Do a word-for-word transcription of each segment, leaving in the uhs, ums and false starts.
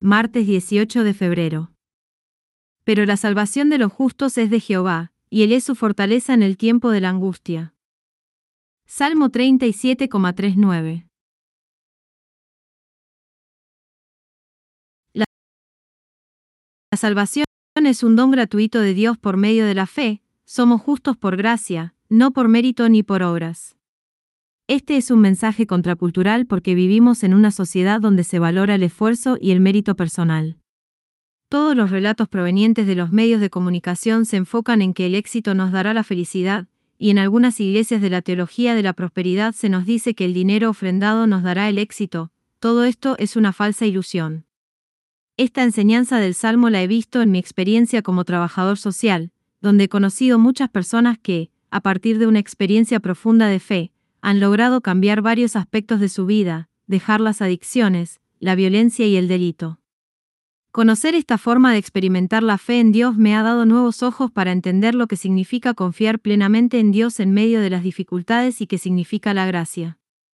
Martes dieciocho de febrero. Pero la salvación de los justos es de Jehová, y Él es su fortaleza en el tiempo de la angustia. Salmo treinta y siete, treinta y nueve. La, la salvación es un don gratuito de Dios por medio de la fe, somos justos por gracia, no por mérito ni por obras. Este es un mensaje contracultural porque vivimos en una sociedad donde se valora el esfuerzo y el mérito personal. Todos los relatos provenientes de los medios de comunicación se enfocan en que el éxito nos dará la felicidad, y en algunas iglesias de la teología de la prosperidad se nos dice que el dinero ofrendado nos dará el éxito. Todo esto es una falsa ilusión. Esta enseñanza del Salmo la he visto en mi experiencia como trabajador social, donde he conocido muchas personas que, a partir de una experiencia profunda de fe, han logrado cambiar varios aspectos de su vida, dejar las adicciones, la violencia y el delito. Conocer esta forma de experimentar la fe en Dios me ha dado nuevos ojos para entender lo que significa confiar plenamente en Dios en medio de las dificultades y qué significa la gracia.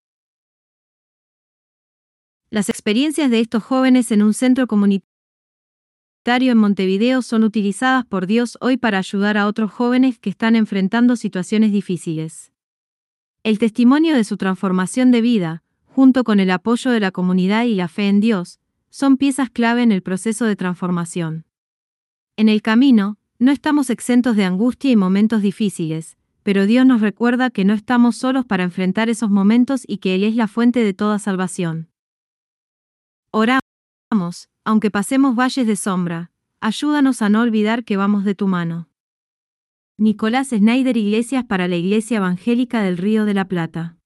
Las experiencias de estos jóvenes en un centro comunitario en Montevideo son utilizadas por Dios hoy para ayudar a otros jóvenes que están enfrentando situaciones difíciles. El testimonio de su transformación de vida, junto con el apoyo de la comunidad y la fe en Dios, son piezas clave en el proceso de transformación. En el camino, no estamos exentos de angustia y momentos difíciles, pero Dios nos recuerda que no estamos solos para enfrentar esos momentos y que Él es la fuente de toda salvación. Oramos, aunque pasemos valles de sombra, ayúdanos a no olvidar que vamos de tu mano. Nicolás Snyder, Iglesias para la Iglesia Evangélica del Río de la Plata.